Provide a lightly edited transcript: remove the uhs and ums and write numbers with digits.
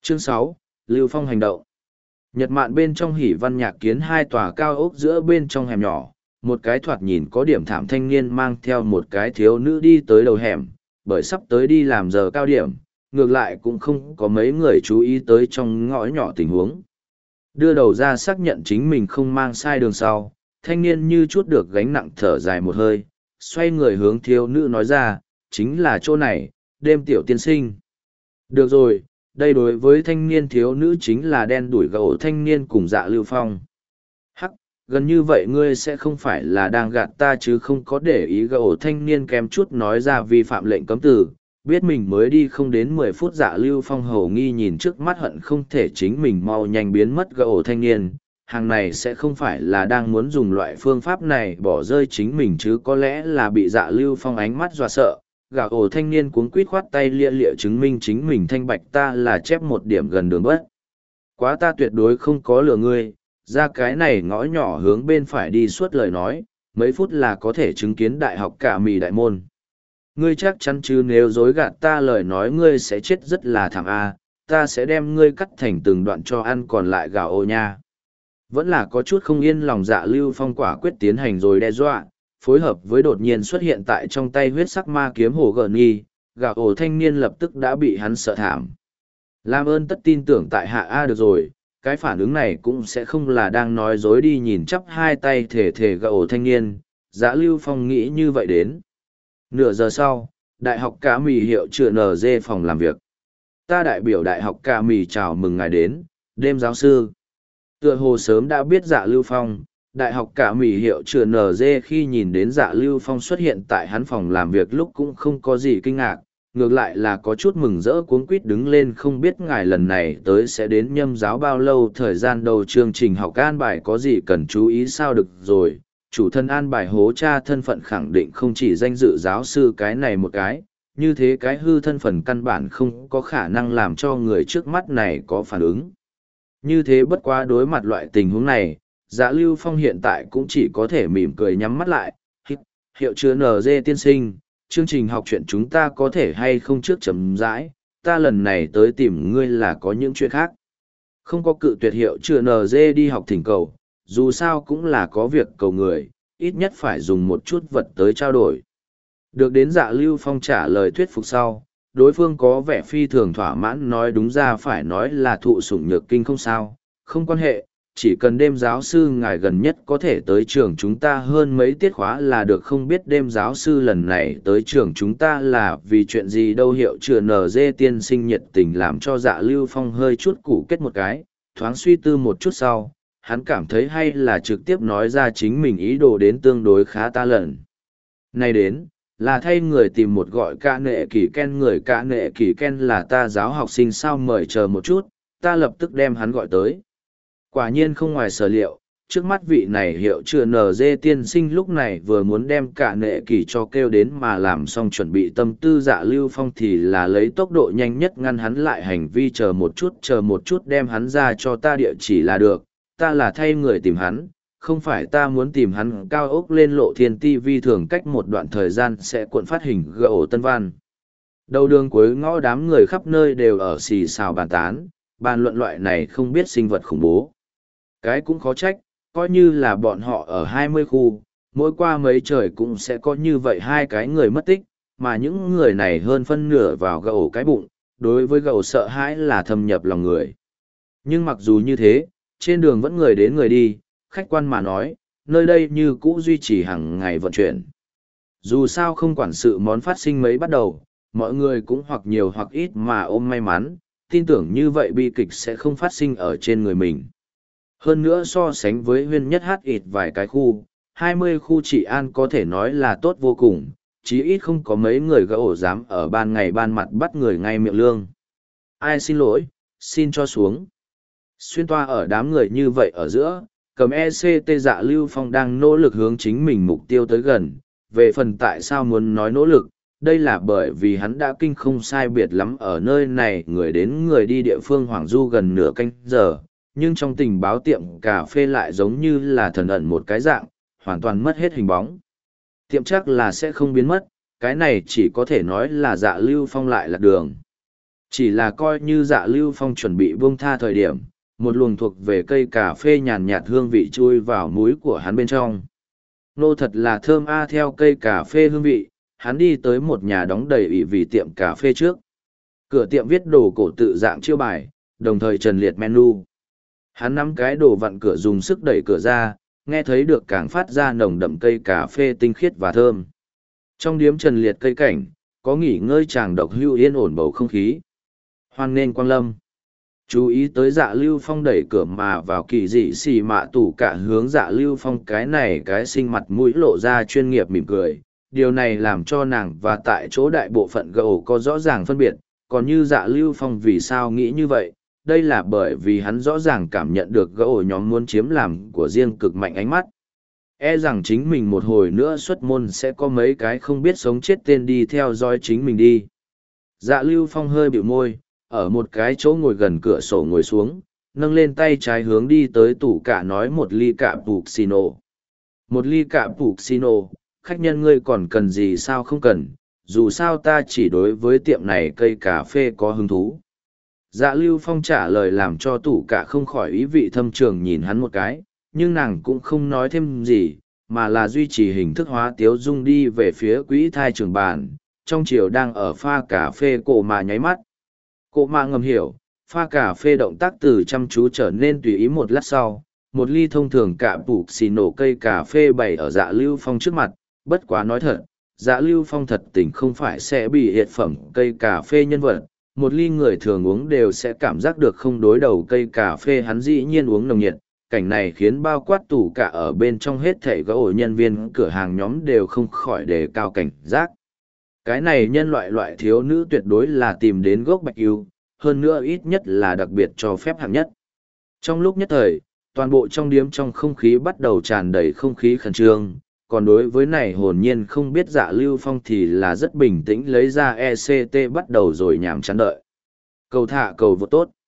Chương 6, Lưu Phong hành động. Nhật Mạn bên trong Hỉ Văn Nhạc kiến hai tòa cao ốc giữa bên trong hẻm nhỏ, một cái thoạt nhìn có điểm thảm thanh niên mang theo một cái thiếu nữ đi tới đầu hẻm, bởi sắp tới đi làm giờ cao điểm, ngược lại cũng không có mấy người chú ý tới trong ngõ nhỏ tình huống. Đưa đầu ra xác nhận chính mình không mang sai đường sau, thanh niên như chút được gánh nặng thở dài một hơi, xoay người hướng thiếu nữ nói ra, chính là chỗ này, đêm tiểu tiên sinh. Được rồi, đây đối với thanh niên thiếu nữ chính là đen đuổi gậu thanh niên cùng Dạ Lưu Phong. Hắc, gần như vậy ngươi sẽ không phải là đang gạt ta chứ không có để ý gậu thanh niên kém chút nói ra vi phạm lệnh cấm từ, biết mình mới đi không đến 10 phút. Dạ Lưu Phong hầu nghi nhìn trước mắt hận không thể chính mình mau nhanh biến mất gậu thanh niên. Hàng này sẽ không phải là đang muốn dùng loại phương pháp này bỏ rơi chính mình chứ có lẽ là bị Dạ Lưu Phong ánh mắt dọa sợ. Gà ổ thanh niên cuống quít khoát tay lia lịa chứng minh chính mình thanh bạch ta là chép một điểm gần đường bớt. Quá ta tuyệt đối không có lừa ngươi, ra cái này ngõ nhỏ hướng bên phải đi suốt lời nói, mấy phút là có thể chứng kiến đại học cả mì đại môn. Ngươi chắc chắn chứ nếu dối gạt ta lời nói ngươi sẽ chết rất là thảm a, ta sẽ đem ngươi cắt thành từng đoạn cho ăn còn lại gà ổ nha. Vẫn là có chút không yên lòng. Dạ Lưu Phong quả quyết tiến hành rồi đe dọa, phối hợp với đột nhiên xuất hiện tại trong tay huyết sắc ma kiếm hồ gợn nghi, gạo ổ thanh niên lập tức đã bị hắn sợ thảm. Làm ơn tất tin tưởng tại hạ A được rồi, cái phản ứng này cũng sẽ không là đang nói dối đi. Nhìn chắp hai tay thể thể gạo ổ thanh niên, Dạ Lưu Phong nghĩ như vậy đến. Nửa giờ sau, Đại học Cá Mì hiệu trưởng NG phòng làm việc. Ta đại biểu Đại học Cá Mì chào mừng ngài đến, đêm giáo sư. Tựa hồ sớm đã biết Dạ Lưu Phong. Đại học Cả Mì hiệu trưởng NG khi nhìn đến Dạ Lưu Phong xuất hiện tại hắn phòng làm việc lúc cũng không có gì kinh ngạc, ngược lại là có chút mừng rỡ cuống quýt đứng lên. Không biết ngài lần này tới sẽ đến Nhâm giáo bao lâu, thời gian đầu chương trình học an bài có gì cần chú ý sao? Được rồi, chủ thân an bài hố cha thân phận khẳng định không chỉ danh dự giáo sư cái này một cái, như thế cái hư thân phận căn bản không có khả năng làm cho người trước mắt này có phản ứng. Như thế bất quá đối mặt loại tình huống này, Dạ Lưu Phong hiện tại cũng chỉ có thể mỉm cười nhắm mắt lại. Hiệu trưởng NG tiên sinh, chương trình học chuyện chúng ta có thể hay không trước chấm dãi, ta lần này tới tìm ngươi là có những chuyện khác. Không có cự tuyệt hiệu trưởng NG đi học thỉnh cầu, dù sao cũng là có việc cầu người, ít nhất phải dùng một chút vật tới trao đổi. Được đến Dạ Lưu Phong trả lời thuyết phục sau, đối phương có vẻ phi thường thỏa mãn, nói đúng ra phải nói là thụ sủng nhược kinh không sao, không quan hệ. Chỉ cần đêm giáo sư ngài gần nhất có thể tới trường chúng ta hơn mấy tiết khóa là được. Không biết đêm giáo sư lần này tới trường chúng ta là vì chuyện gì đâu? Hiệu trưởng NG tiên sinh nhiệt tình làm cho Dạ Lưu Phong hơi chút củ kết một cái, thoáng suy tư một chút sau, hắn cảm thấy hay là trực tiếp nói ra chính mình ý đồ đến tương đối khá. Ta lần này đến là thay người tìm một gọi cả nệ kỳ ken người. Cả nệ kỳ ken là ta giáo học sinh sao? Mời chờ một chút, ta lập tức đem hắn gọi tới. Quả nhiên không ngoài sở liệu, trước mắt vị này hiệu trưởng NG tiên sinh lúc này vừa muốn đem cả nệ kỳ cho kêu đến mà làm xong chuẩn bị tâm tư. Dạ Lưu Phong thì là lấy tốc độ nhanh nhất ngăn hắn lại hành vi. Chờ một chút đem hắn ra cho ta địa chỉ là được, ta là thay người tìm hắn, không phải ta muốn tìm hắn. Cao ốc lên Lộ Thiên TV thường cách một đoạn thời gian sẽ cuộn phát hình gậu tân văn. Đầu đường cuối ngõ đám người khắp nơi đều ở xì xào bàn tán, bàn luận loại này không biết sinh vật khủng bố. Cái cũng khó trách, coi như là bọn họ ở 20 khu, mỗi qua mấy trời cũng sẽ có như vậy hai cái người mất tích, mà những người này hơn phân nửa vào gậu cái bụng, đối với gậu sợ hãi là thâm nhập lòng người. Nhưng mặc dù như thế, trên đường vẫn người đến người đi, khách quan mà nói, nơi đây như cũ duy trì hàng ngày vận chuyển. Dù sao không quản sự món phát sinh mấy bắt đầu, mọi người cũng hoặc nhiều hoặc ít mà ôm may mắn, tin tưởng như vậy bi kịch sẽ không phát sinh ở trên người mình. Hơn nữa so sánh với huyên nhất hát ít vài cái khu, 20 khu trị an có thể nói là tốt vô cùng, chí ít không có mấy người gậu dám ở ban ngày ban mặt bắt người ngay miệng lương. Ai xin lỗi, xin cho xuống. Xuyên toa ở đám người như vậy ở giữa, cầm ECT Dạ Lưu Phong đang nỗ lực hướng chính mình mục tiêu tới gần. Về phần tại sao muốn nói nỗ lực, đây là bởi vì hắn đã kinh không sai biệt lắm ở nơi này người đến người đi địa phương Hoàng Du gần nửa canh giờ, nhưng trong tình báo tiệm cà phê lại giống như là thần ẩn một cái dạng, hoàn toàn mất hết hình bóng. Tiệm chắc là sẽ không biến mất, cái này chỉ có thể nói là Dạ Lưu Phong lại lạc đường. Chỉ là coi như Dạ Lưu Phong chuẩn bị buông tha thời điểm, một luồng thuộc về cây cà phê nhàn nhạt hương vị chui vào mũi của hắn bên trong. Nô thật là thơm theo cây cà phê hương vị, hắn đi tới một nhà đóng đầy ỷ vì tiệm cà phê trước. Cửa tiệm viết đồ cổ tự dạng chiêu bài, đồng thời trần liệt menu. Hắn nắm cái đồ vặn cửa dùng sức đẩy cửa ra, nghe thấy được càng phát ra nồng đậm cây cà phê tinh khiết và thơm. Trong điếm trần liệt cây cảnh, có nghỉ ngơi chàng độc hưu yên ổn bầu không khí. Hoan nên quang lâm. Chú ý tới Dạ Lưu Phong đẩy cửa mà vào kỳ dị xì mạ tủ cả hướng Dạ Lưu Phong cái này cái sinh mặt mũi lộ ra chuyên nghiệp mỉm cười. Điều này làm cho nàng và tại chỗ đại bộ phận gầu có rõ ràng phân biệt, còn như Dạ Lưu Phong vì sao nghĩ như vậy, đây là bởi vì hắn rõ ràng cảm nhận được gầu nhóm muốn chiếm làm của riêng cực mạnh ánh mắt. E rằng chính mình một hồi nữa xuất môn sẽ có mấy cái không biết sống chết tên đi theo dõi chính mình đi. Dạ Lưu Phong hơi bĩu môi, ở một cái chỗ ngồi gần cửa sổ ngồi xuống, nâng lên tay trái hướng đi tới tủ cả nói một ly cạ puccino. Một ly cạ puccino, khách nhân ngươi còn cần gì sao không cần, dù sao ta chỉ đối với tiệm này cây cà phê có hứng thú. Dạ Lưu Phong trả lời làm cho tủ cả không khỏi ý vị thâm trường nhìn hắn một cái, nhưng nàng cũng không nói thêm gì, mà là duy trì hình thức hóa tiếu dung đi về phía quỹ thai trường bàn, trong chiều đang ở pha cà phê cổ mà nháy mắt. Cổ mà ngầm hiểu, pha cà phê động tác từ chăm chú trở nên tùy ý một lát sau, một ly thông thường cạ bục xì nổ cây cà phê bày ở Dạ Lưu Phong trước mặt, bất quá nói thật, Dạ Lưu Phong thật tình không phải sẽ bị hiệt phẩm cây cà phê nhân vật, một ly người thường uống đều sẽ cảm giác được không đối đầu cây cà phê hắn dĩ nhiên uống nồng nhiệt, cảnh này khiến bao quát tủ cả ở bên trong hết thảy các ổ nhân viên cửa hàng nhóm đều không khỏi đề cao cảnh giác. Cái này nhân loại thiếu nữ tuyệt đối là tìm đến gốc bạch yêu, hơn nữa ít nhất là đặc biệt cho phép hạng nhất. Trong lúc nhất thời, toàn bộ trong điếm trong không khí bắt đầu tràn đầy không khí khẩn trương, còn đối với này hồn nhiên không biết Dạ Lưu Phong thì là rất bình tĩnh lấy ra ECT bắt đầu rồi nhảm chán đợi. Cầu thả cầu vô tốt.